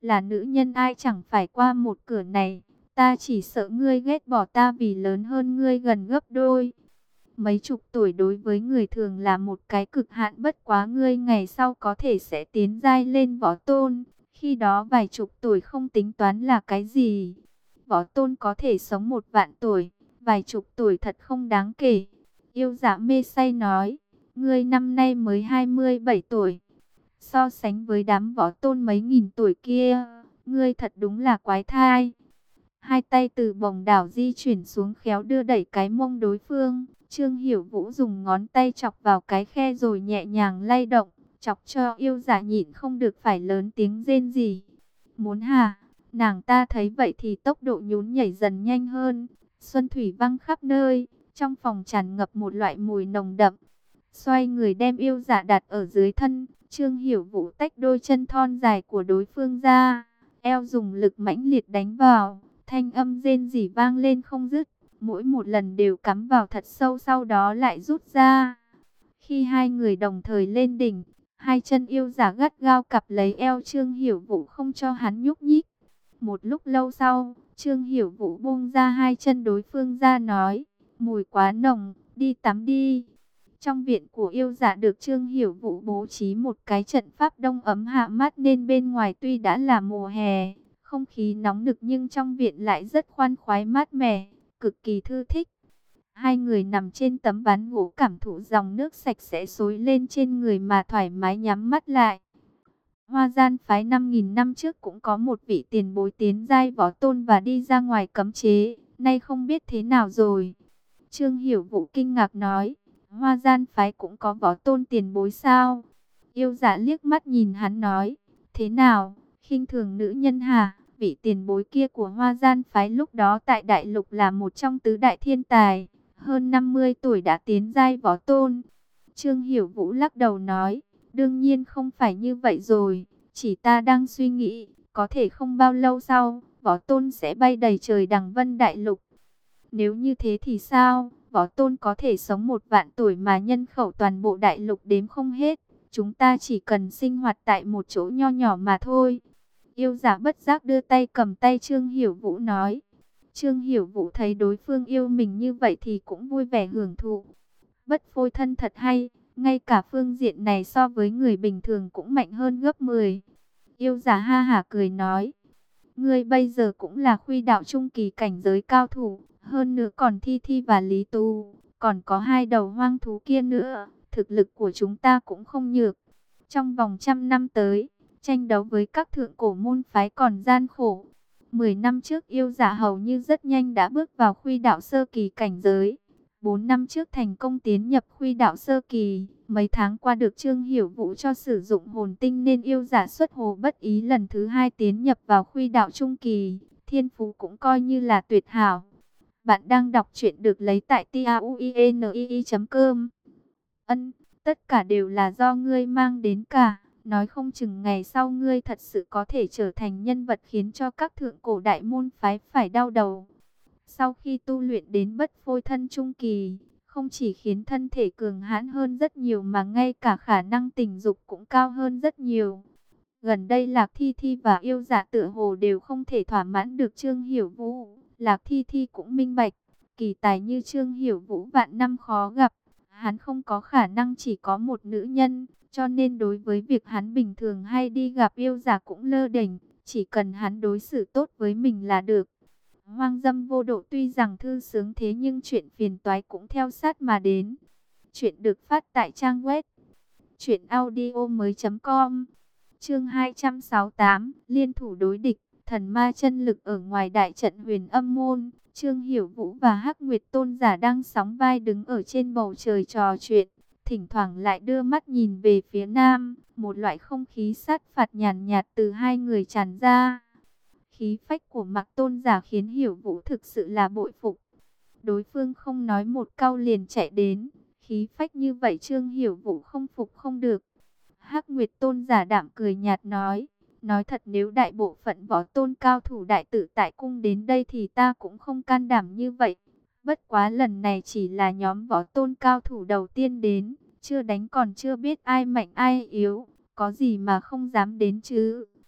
là nữ nhân ai chẳng phải qua một cửa này. Ta chỉ sợ ngươi ghét bỏ ta vì lớn hơn ngươi gần gấp đôi. Mấy chục tuổi đối với người thường là một cái cực hạn, bất quá ngươi ngày sau có thể sẽ tiến giai lên võ tôn. Khi đó vài chục tuổi không tính toán là cái gì. Võ tôn có thể sống một vạn tuổi, vài chục tuổi thật không đáng kể. Yêu Dạ mê say nói, ngươi năm nay mới hai mươi bảy tuổi. So sánh với đám võ tôn mấy nghìn tuổi kia, ngươi thật đúng là quái thai. Hai tay từ bồng đảo di chuyển xuống khéo đưa đẩy cái mông đối phương. Trương Hiểu Vũ dùng ngón tay chọc vào cái khe rồi nhẹ nhàng lay động, chọc cho yêu Dạ nhịn không được phải lớn tiếng rên rỉ. Muốn hả? Nàng ta thấy vậy thì tốc độ nhún nhảy dần nhanh hơn. Xuân thủy văng khắp nơi, trong phòng tràn ngập một loại mùi nồng đậm. Xoay người đem yêu Dạ đặt ở dưới thân, Trương Hiểu Vũ tách đôi chân thon dài của đối phương ra, eo dùng lực mãnh liệt đánh vào, thanh âm rên rỉ vang lên không dứt, mỗi một lần đều cắm vào thật sâu sau đó lại rút ra. Khi hai người đồng thời lên đỉnh, hai chân yêu Dạ gắt gao cặp lấy eo Trương Hiểu Vũ không cho hắn nhúc nhích. Một lúc lâu sau, Trương Hiểu Vũ buông ra hai chân đối phương ra nói, mùi quá nồng, đi tắm đi. Trong viện của yêu Dạ được Trương Hiểu Vũ bố trí một cái trận pháp đông ấm hạ mát nên bên ngoài tuy đã là mùa hè, không khí nóng nực nhưng trong viện lại rất khoan khoái mát mẻ, cực kỳ thư thích. Hai người nằm trên tấm ván gỗ cảm thụ dòng nước sạch sẽ xối lên trên người mà thoải mái nhắm mắt lại. Hoa Gian phái năm nghìn năm trước cũng có một vị tiền bối tiến giai võ tôn và đi ra ngoài cấm chế, nay không biết thế nào rồi. Trương Hiểu Vũ kinh ngạc nói, Hoa Gian phái cũng có võ tôn tiền bối sao? Yêu Dạ liếc mắt nhìn hắn nói, thế nào, khinh thường nữ nhân hả? Vị tiền bối kia của Hoa Gian phái lúc đó tại đại lục là một trong tứ đại thiên tài, hơn năm mươi tuổi đã tiến giai võ tôn. Trương Hiểu Vũ lắc đầu nói, đương nhiên không phải như vậy rồi, chỉ ta đang suy nghĩ, có thể không bao lâu sau, võ tôn sẽ bay đầy trời đằng vân đại lục. Nếu như thế thì sao? Võ tôn có thể sống một vạn tuổi mà nhân khẩu toàn bộ đại lục đếm không hết. Chúng ta chỉ cần sinh hoạt tại một chỗ nho nhỏ mà thôi. Yêu Dạ bất giác đưa tay cầm tay Trương Hiểu Vũ nói. Trương Hiểu Vũ thấy đối phương yêu mình như vậy thì cũng vui vẻ hưởng thụ. Bất phôi thân thật hay, ngay cả phương diện này so với người bình thường cũng mạnh hơn gấp mười. Yêu Dạ ha hả cười nói. Ngươi bây giờ cũng là khuy đạo trung kỳ cảnh giới cao thủ. Hơn nữa còn Thi Thi và Lý Tu, còn có hai đầu hoang thú kia nữa, thực lực của chúng ta cũng không nhược. Trong vòng trăm năm tới, tranh đấu với các thượng cổ môn phái còn gian khổ. Mười năm trước yêu Dạ hầu như rất nhanh đã bước vào khuy đạo sơ kỳ cảnh giới. Bốn năm trước thành công tiến nhập khuy đạo sơ kỳ, mấy tháng qua được Trương Hiểu Vũ cho sử dụng hồn tinh nên yêu Dạ xuất hồ bất ý lần thứ hai tiến nhập vào khuy đạo trung kỳ, thiên phú cũng coi như là tuyệt hảo. Bạn đang đọc truyện được lấy tại tauinii chấm com. Ân, tất cả đều là do ngươi mang đến cả. Nói không chừng ngày sau ngươi thật sự có thể trở thành nhân vật khiến cho các thượng cổ đại môn phái phải đau đầu. Sau khi tu luyện đến bất phôi thân trung kỳ, không chỉ khiến thân thể cường hãn hơn rất nhiều mà ngay cả khả năng tình dục cũng cao hơn rất nhiều. Gần đây Lạc Thi Thi và yêu Dạ tựa hồ đều không thể thỏa mãn được Trương Hiểu Vũ. Lạc Thi Thi cũng minh bạch, kỳ tài như Trương Hiểu Vũ vạn năm khó gặp. Hắn không có khả năng chỉ có một nữ nhân, cho nên đối với việc hắn bình thường hay đi gặp yêu Dạ cũng lơ đễnh, chỉ cần hắn đối xử tốt với mình là được. Hoang dâm vô độ tuy rằng thư sướng thế nhưng chuyện phiền toái cũng theo sát mà đến. Chuyện được phát tại trang web truyện audio mới chấm com. Chương hai trăm sáu mươi tám, liên thủ đối địch, thần ma chân lực ở ngoài đại trận Huyền Âm môn. Trương Hiểu Vũ và Hắc Nguyệt Tôn giả đang sóng vai đứng ở trên bầu trời trò chuyện, thỉnh thoảng lại đưa mắt nhìn về phía nam, một loại không khí sát phạt nhàn nhạt từ hai người tràn ra. Khí phách của Mạc Tôn giả khiến Hiểu Vũ thực sự là bội phục. Đối phương không nói một câu liền chạy đến, khí phách như vậy Trương Hiểu Vũ không phục không được. Hắc Nguyệt Tôn giả đạm cười nhạt nói, nói thật nếu đại bộ phận võ tôn cao thủ đại tự tại cung đến đây thì ta cũng không can đảm như vậy. Bất quá lần này chỉ là nhóm võ tôn cao thủ đầu tiên đến, chưa đánh còn chưa biết ai mạnh ai yếu, có gì mà không dám đến chứ.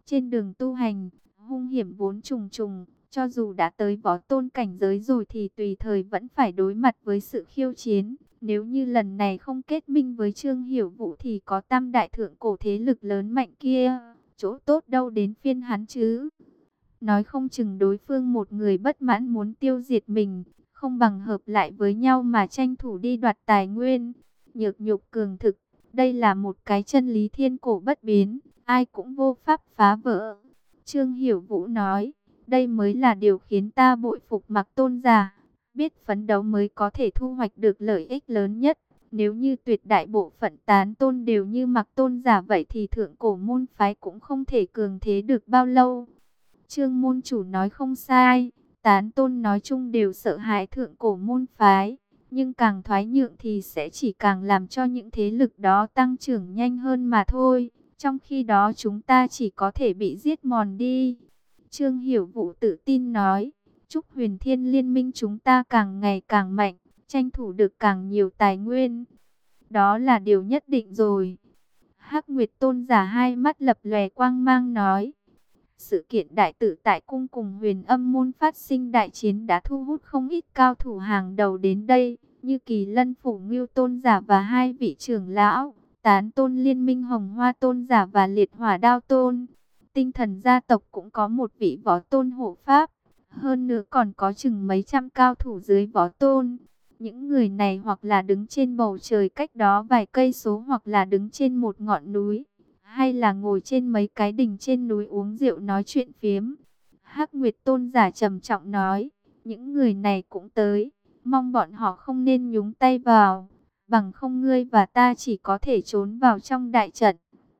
Trên đường tu hành, hung hiểm vốn trùng trùng, cho dù đã tới võ tôn cảnh giới rồi thì tùy thời vẫn phải đối mặt với sự khiêu chiến. Nếu như lần này không kết minh với Trương Hiểu Vũ thì có tam đại thượng cổ thế lực lớn mạnh kia, chỗ tốt đâu đến phiên hắn chứ. Nói không chừng đối phương một người bất mãn muốn tiêu diệt mình, không bằng hợp lại với nhau mà tranh thủ đi đoạt tài nguyên. Nhược nhục cường thực, đây là một cái chân lý thiên cổ bất biến, ai cũng vô pháp phá vỡ. Trương Hiểu Vũ nói, đây mới là điều khiến ta bội phục Mặc Tôn giả, biết phấn đấu mới có thể thu hoạch được lợi ích lớn nhất. Nếu như tuyệt đại bộ phận tán tôn đều như Mặc Tôn giả vậy thì thượng cổ môn phái cũng không thể cường thế được bao lâu. Trương môn chủ nói không sai, tán tôn nói chung đều sợ hãi thượng cổ môn phái, nhưng càng thoái nhượng thì sẽ chỉ càng làm cho những thế lực đó tăng trưởng nhanh hơn mà thôi. Trong khi đó chúng ta chỉ có thể bị giết mòn đi. Trương Hiểu Vũ tự tin nói, chúc Huyền Thiên Liên minh chúng ta càng ngày càng mạnh, tranh thủ được càng nhiều tài nguyên. Đó là điều nhất định rồi. Hắc Nguyệt Tôn giả hai mắt lập lòe quang mang nói. Sự kiện đại tự tại cung cùng Huyền Âm môn phát sinh đại chiến đã thu hút không ít cao thủ hàng đầu đến đây, như Kỳ Lân Phủ Ngưu Tôn giả và hai vị trưởng lão, Tán Tôn Liên minh Hồng Hoa Tôn giả và Liệt Hỏa Đao Tôn. Tinh Thần gia tộc cũng có một vị võ tôn hộ pháp, hơn nữa còn có chừng mấy trăm cao thủ dưới võ tôn. Những người này hoặc là đứng trên bầu trời cách đó vài cây số, hoặc là đứng trên một ngọn núi, hay là ngồi trên mấy cái đỉnh trên núi uống rượu nói chuyện phiếm. Hắc Nguyệt Tôn giả trầm trọng nói, những người này cũng tới, mong bọn họ không nên nhúng tay vào, bằng không ngươi và ta chỉ có thể trốn vào trong đại trận.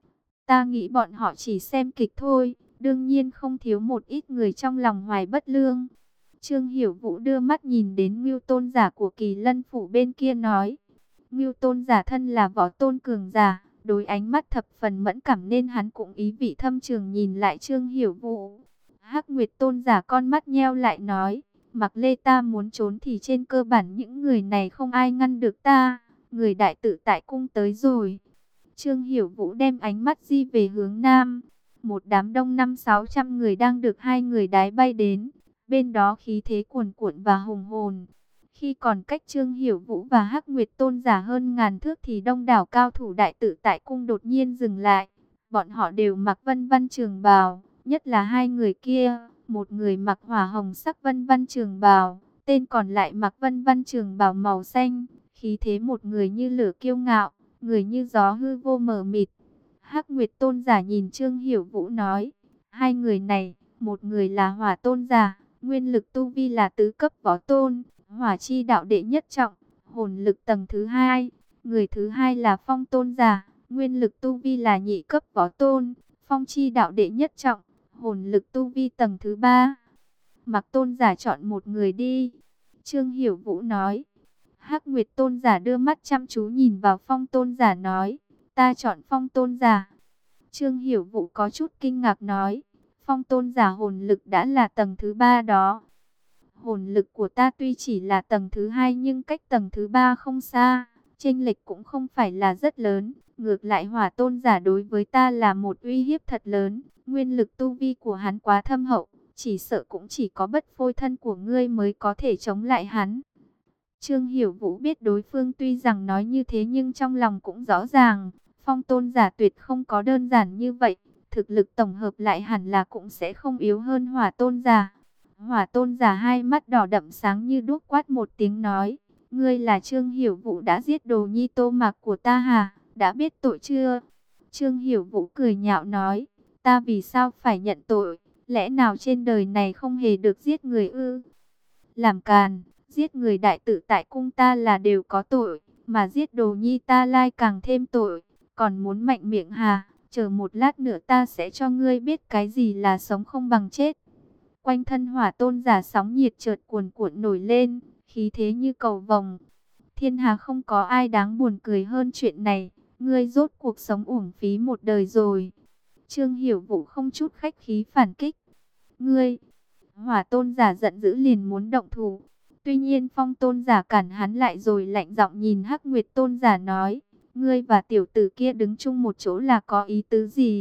Ta nghĩ bọn họ chỉ xem kịch thôi, đương nhiên không thiếu một ít người trong lòng hoài bất lương. Trương Hiểu Vũ đưa mắt nhìn đến Ngưu Tôn giả của Kỳ Lân Phủ bên kia nói, Ngưu Tôn giả thân là võ tôn cường giả, đối ánh mắt thập phần mẫn cảm nên hắn cũng ý vị thâm trường nhìn lại Trương Hiểu Vũ. Hắc Nguyệt Tôn giả con mắt nheo lại nói, mặc lê ta muốn trốn thì trên cơ bản những người này không ai ngăn được ta, người đại tự tại cung tới rồi. Trương Hiểu Vũ đem ánh mắt di về hướng nam, một đám đông năm sáu trăm người đang được hai người đái bay đến, bên đó khí thế cuồn cuộn và hùng hồn. Khi còn cách Trương Hiểu Vũ và Hắc Nguyệt Tôn giả hơn ngàn thước thì đông đảo cao thủ đại tự tại cung đột nhiên dừng lại. Bọn họ đều mặc vân vân trường bào, nhất là hai người kia, một người mặc hỏa hồng sắc vân vân trường bào, tên còn lại mặc vân vân trường bào màu xanh, khí thế một người như lửa kiêu ngạo, người như gió hư vô mờ mịt. Hắc Nguyệt Tôn giả nhìn Trương Hiểu Vũ nói, hai người này, một người là Hỏa Tôn giả, nguyên lực tu vi là tứ cấp võ tôn, hỏa chi đạo đệ nhất trọng, hồn lực tầng thứ hai. Người thứ hai là Phong Tôn giả, nguyên lực tu vi là nhị cấp võ tôn, phong chi đạo đệ nhất trọng, hồn lực tu vi tầng thứ ba. Mặc Tôn giả chọn một người đi. Trương Hiểu Vũ nói. Hắc Nguyệt Tôn giả đưa mắt chăm chú nhìn vào Phong Tôn giả nói, ta chọn Phong Tôn giả. Trương Hiểu Vũ có chút kinh ngạc nói, Phong Tôn giả hồn lực đã là tầng thứ ba đó. Hồn lực của ta tuy chỉ là tầng thứ hai nhưng cách tầng thứ ba không xa, chênh lệch cũng không phải là rất lớn. Ngược lại Hỏa Tôn giả đối với ta là một uy hiếp thật lớn, nguyên lực tu vi của hắn quá thâm hậu, chỉ sợ cũng chỉ có bất phôi thân của ngươi mới có thể chống lại hắn. Trương Hiểu Vũ biết đối phương tuy rằng nói như thế nhưng trong lòng cũng rõ ràng, Phong Tôn giả tuyệt không có đơn giản như vậy, thực lực tổng hợp lại hẳn là cũng sẽ không yếu hơn Hỏa Tôn giả. Hỏa Tôn giả hai mắt đỏ đậm sáng như đuốc quát một tiếng nói, ngươi là Trương Hiểu Vũ đã giết đồ nhi Tô Mạc của ta hả, đã biết tội chưa? Trương Hiểu Vũ cười nhạo nói, ta vì sao phải nhận tội, lẽ nào trên đời này không hề được giết người ư? Làm càn, giết người đại tự tại cung ta là đều có tội, mà giết đồ nhi ta lai càng thêm tội, còn muốn mạnh miệng hà, chờ một lát nữa ta sẽ cho ngươi biết cái gì là sống không bằng chết. Quanh thân Hỏa Tôn giả sóng nhiệt chợt cuồn cuộn nổi lên, khí thế như cầu vồng. Thiên hà không có ai đáng buồn cười hơn chuyện này, ngươi rốt cuộc sống uổng phí một đời rồi. Trương Hiểu Vũ không chút khách khí phản kích. Ngươi, Hỏa Tôn giả giận dữ liền muốn động thủ. Tuy nhiên Phong Tôn giả cản hắn lại rồi lạnh giọng nhìn Hắc Nguyệt Tôn giả nói, ngươi và tiểu tử kia đứng chung một chỗ là có ý tứ gì?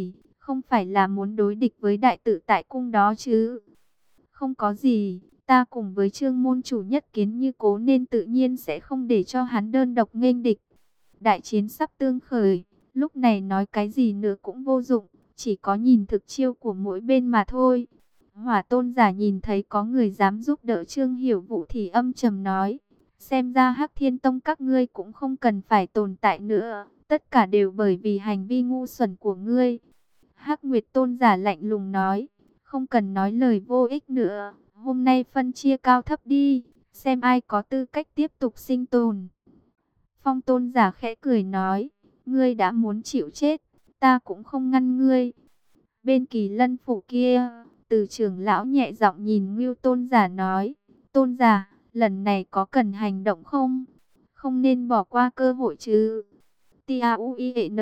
không phải là muốn đối địch với đại tự tại cung đó chứ? Không có gì, ta cùng với Trương môn chủ nhất kiến như cố nên tự nhiên sẽ không để cho hắn đơn độc nghênh địch. Đại chiến sắp tương khởi, lúc này nói cái gì nữa cũng vô dụng, chỉ có nhìn thực chiêu của mỗi bên mà thôi. Hỏa tôn giả nhìn thấy có người dám giúp đỡ Trương Hiểu Vũ thì âm trầm nói, xem ra Hắc Thiên Tông các ngươi cũng không cần phải tồn tại nữa, tất cả đều bởi vì hành vi ngu xuẩn của ngươi. Hắc Nguyệt tôn giả lạnh lùng nói, không cần nói lời vô ích nữa, hôm nay phân chia cao thấp đi, xem ai có tư cách tiếp tục sinh tồn. Phong tôn giả khẽ cười nói, ngươi đã muốn chịu chết, ta cũng không ngăn ngươi. Bên Kỳ Lân phủ kia, Từ trưởng lão nhẹ giọng nhìn Ngưu tôn giả nói, tôn giả, lần này có cần hành động không? Không nên bỏ qua cơ hội chứ. T A U I E N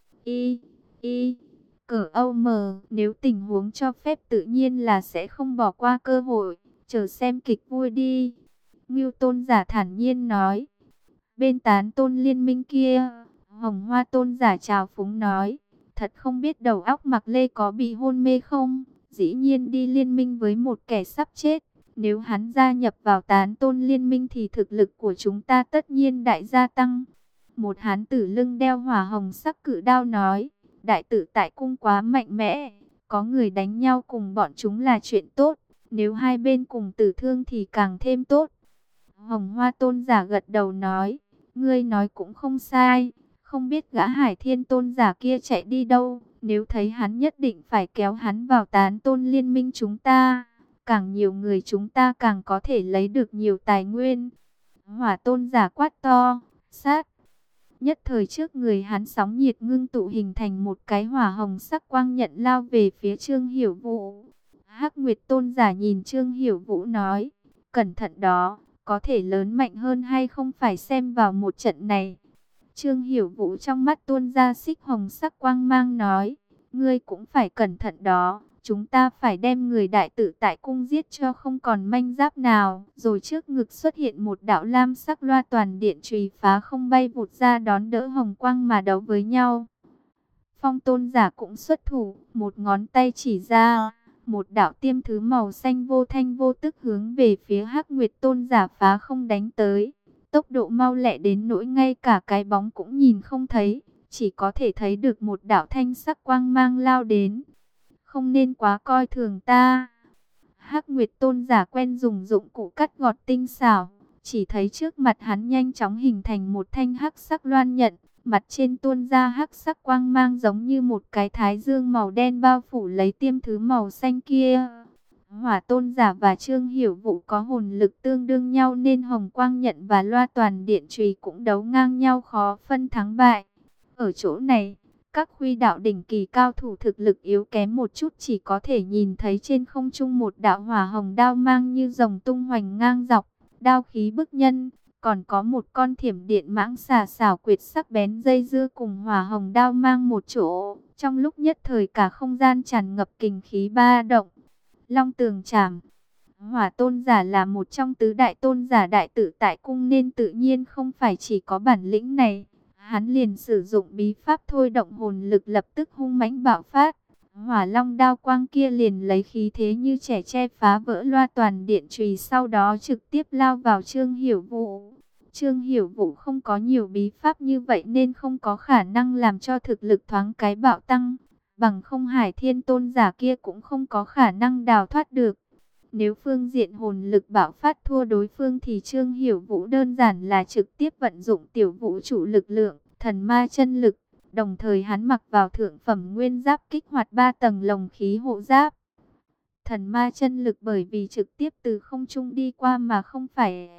I I Cỡ Âu mờ, nếu tình huống cho phép tự nhiên là sẽ không bỏ qua cơ hội, chờ xem kịch vui đi. Ngưu tôn giả thản nhiên nói. Bên tán tôn liên minh kia, Hồng Hoa tôn giả chào phúng nói, thật không biết đầu óc Mạc Lê có bị hôn mê không, dĩ nhiên đi liên minh với một kẻ sắp chết. Nếu hắn gia nhập vào tán tôn liên minh thì thực lực của chúng ta tất nhiên đại gia tăng. Một hán tử lưng đeo hỏa hồng sắc cự đao nói, đại tử tại cung quá mạnh mẽ, có người đánh nhau cùng bọn chúng là chuyện tốt, nếu hai bên cùng tử thương thì càng thêm tốt. Hồng Hoa tôn giả gật đầu nói, ngươi nói cũng không sai, không biết gã Hải Thiên tôn giả kia chạy đi đâu, nếu thấy hắn nhất định phải kéo hắn vào tán tôn liên minh chúng ta, càng nhiều người chúng ta càng có thể lấy được nhiều tài nguyên. Hỏa tôn giả quát to, sát. Nhất thời trước người hắn sóng nhiệt ngưng tụ hình thành một cái hỏa hồng sắc quang nhận lao về phía Trương Hiểu Vũ. Hắc Nguyệt tôn giả nhìn Trương Hiểu Vũ nói, cẩn thận đó, có thể lớn mạnh hơn hay không phải xem vào một trận này. Trương Hiểu Vũ trong mắt tuôn ra xích hồng sắc quang mang nói, ngươi cũng phải cẩn thận đó, chúng ta phải đem người đại tự tại cung giết cho không còn manh giáp nào. Rồi trước ngực xuất hiện một đạo lam sắc loa toàn điện chùy phá không bay vụt ra đón đỡ hồng quang mà đấu với nhau. Phong tôn giả cũng xuất thủ, một ngón tay chỉ ra, một đạo tiêm thứ màu xanh vô thanh vô tức hướng về phía Hắc Nguyệt tôn giả phá không đánh tới. Tốc độ mau lẹ đến nỗi ngay cả cái bóng cũng nhìn không thấy, chỉ có thể thấy được một đạo thanh sắc quang mang lao đến. Không nên quá coi thường ta. Hắc Nguyệt tôn giả quen dùng dụng cụ cắt gọt tinh xảo, chỉ thấy trước mặt hắn nhanh chóng hình thành một thanh hắc sắc loan nhận, mặt trên tuôn ra hắc sắc quang mang giống như một cái thái dương màu đen bao phủ lấy tiêm thứ màu xanh kia. Hỏa tôn giả và Trương Hiểu Vũ có hồn lực tương đương nhau nên hồng quang nhận và loa toàn điện chùy cũng đấu ngang nhau khó phân thắng bại. Ở chỗ này, các khuy đạo đỉnh kỳ cao thủ thực lực yếu kém một chút chỉ có thể nhìn thấy trên không trung một đạo hỏa hồng đao mang như rồng tung hoành ngang dọc, đao khí bức nhân. Còn có một con thiểm điện mãng xà xảo quyệt sắc bén dây dưa cùng hỏa hồng đao mang một chỗ. Trong lúc nhất thời cả không gian tràn ngập kình khí ba động. Long tường trảm. Hỏa tôn giả là một trong tứ đại tôn giả đại tự tại cung nên tự nhiên không phải chỉ có bản lĩnh này. Hắn liền sử dụng bí pháp thôi động hồn lực lập tức hung mãnh bạo phát. Hỏa long đao quang kia liền lấy khí thế như trẻ tre phá vỡ loa toàn điện chùy, sau đó trực tiếp lao vào Trương Hiểu Vũ. Trương Hiểu Vũ không có nhiều bí pháp như vậy nên không có khả năng làm cho thực lực thoáng cái bạo tăng. Bằng không Hải Thiên tôn giả kia cũng không có khả năng đào thoát được. Nếu phương diện hồn lực bạo phát thua đối phương thì Trương Hiểu Vũ đơn giản là trực tiếp vận dụng tiểu vũ trụ lực lượng, thần ma chân lực. Đồng thời hắn mặc vào thượng phẩm nguyên giáp kích hoạt ba tầng lồng khí hộ giáp. Thần ma chân lực bởi vì trực tiếp từ không trung đi qua mà không phải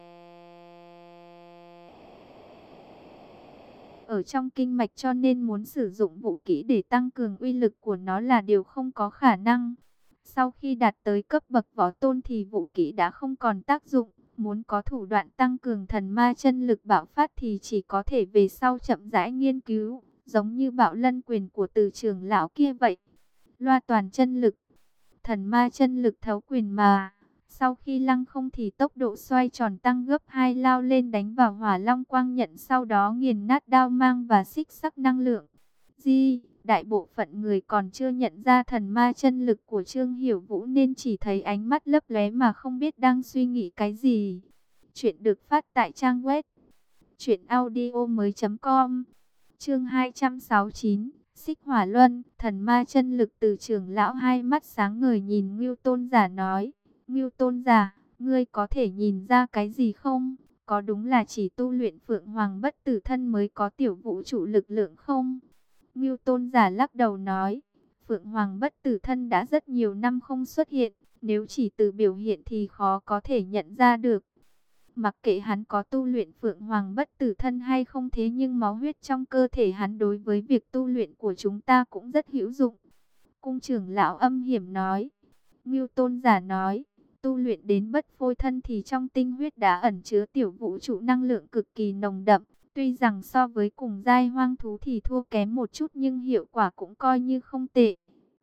ở trong kinh mạch, cho nên muốn sử dụng vũ kỹ để tăng cường uy lực của nó là điều không có khả năng. Sau khi đạt tới cấp bậc võ tôn thì vũ kỹ đã không còn tác dụng. Muốn có thủ đoạn tăng cường thần ma chân lực bạo phát thì chỉ có thể về sau chậm rãi nghiên cứu. Giống như bạo lân quyền của Từ trưởng lão kia vậy. Loa toàn chân lực. Thần ma chân lực thấu quyền mà. Sau khi lăng không thì tốc độ xoay tròn tăng gấp hai, lao lên đánh vào hỏa long quang nhận, sau đó nghiền nát đao mang và xích sắc năng lượng. Di, Đại bộ phận người còn chưa nhận ra thần ma chân lực của Trương Hiểu Vũ nên chỉ thấy ánh mắt lấp lóe mà không biết đang suy nghĩ cái gì. Chuyện được phát tại trang web truyện audio mới chấm com. Chương hai trăm sáu mươi chín, Xích Hỏa Luân, thần ma chân lực. Từ trưởng lão hai mắt sáng ngời nhìn Ngưu Tôn Giả nói: Ngưu Tôn Giả, ngươi có thể nhìn ra cái gì không? Có đúng là chỉ tu luyện Phượng Hoàng Bất Tử Thân mới có tiểu vũ trụ lực lượng không? Ngưu Tôn Giả lắc đầu nói: Phượng Hoàng Bất Tử Thân đã rất nhiều năm không xuất hiện, nếu chỉ từ biểu hiện thì khó có thể nhận ra được. Mặc kệ hắn có tu luyện Phượng Hoàng Bất Tử Thân hay không, thế nhưng máu huyết trong cơ thể hắn đối với việc tu luyện của chúng ta cũng rất hữu dụng. Cung trưởng lão âm hiểm nói. Ngưu Tôn Giả nói: tu luyện đến bất phôi thân thì trong tinh huyết đã ẩn chứa tiểu vũ trụ năng lượng cực kỳ nồng đậm. Tuy rằng so với cùng giai hoang thú thì thua kém một chút nhưng hiệu quả cũng coi như không tệ.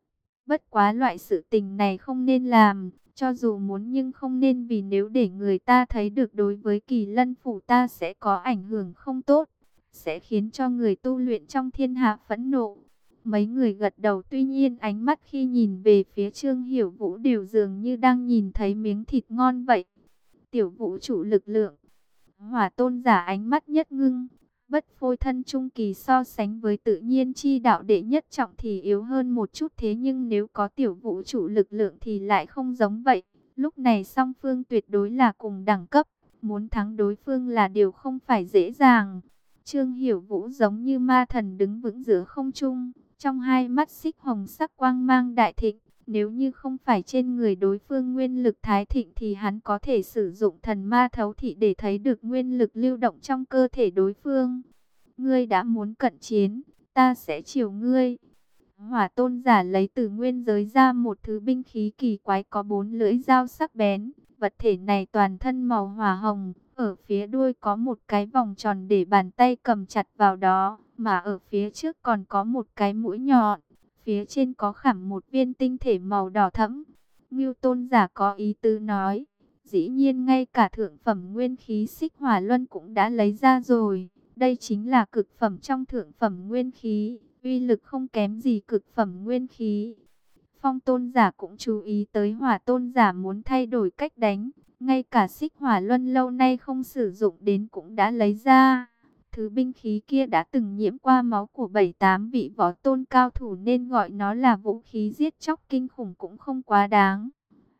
Bất quá loại sự tình này không nên làm, cho dù muốn nhưng không nên, vì nếu để người ta thấy được đối với Kỳ Lân phủ ta sẽ có ảnh hưởng không tốt, sẽ khiến cho người tu luyện trong thiên hạ phẫn nộ. Mấy người gật đầu, tuy nhiên ánh mắt khi nhìn về phía Trương Hiểu Vũ đều dường như đang nhìn thấy miếng thịt ngon vậy. Tiểu vũ trụ lực lượng. Hỏa Tôn Giả ánh mắt nhất ngưng. Bất phôi thân trung kỳ so sánh với tự nhiên chi đạo đệ nhất trọng thì yếu hơn một chút, thế nhưng nếu có tiểu vũ trụ lực lượng thì lại không giống vậy. Lúc này song phương tuyệt đối là cùng đẳng cấp, muốn thắng đối phương là điều không phải dễ dàng. Trương Hiểu Vũ giống như ma thần đứng vững giữa không trung, trong hai mắt xích hồng sắc quang mang đại thịnh. Nếu như không phải trên người đối phương nguyên lực thái thịnh thì hắn có thể sử dụng thần ma thấu thị để thấy được nguyên lực lưu động trong cơ thể đối phương. Ngươi đã muốn cận chiến, ta sẽ chiều ngươi. Hỏa Tôn Giả lấy từ nguyên giới ra một thứ binh khí kỳ quái có bốn lưỡi dao sắc bén. Vật thể này toàn thân màu hỏa hồng, ở phía đuôi có một cái vòng tròn để bàn tay cầm chặt vào đó, mà ở phía trước còn có một cái mũi nhọn. Phía trên có khảm một viên tinh thể màu đỏ thẫm. Ngưu Tôn Giả có ý tứ nói: dĩ nhiên ngay cả thượng phẩm nguyên khí Xích Hỏa Luân cũng đã lấy ra rồi. Đây chính là cực phẩm trong thượng phẩm nguyên khí, uy lực không kém gì cực phẩm nguyên khí. Phong Tôn Giả cũng chú ý tới Hỏa Tôn Giả muốn thay đổi cách đánh, ngay cả Xích Hỏa Luân lâu nay không sử dụng đến cũng đã lấy ra. Thứ binh khí kia đã từng nhiễm qua máu của bảy tám vị võ tôn cao thủ nên gọi nó là vũ khí giết chóc kinh khủng cũng không quá đáng.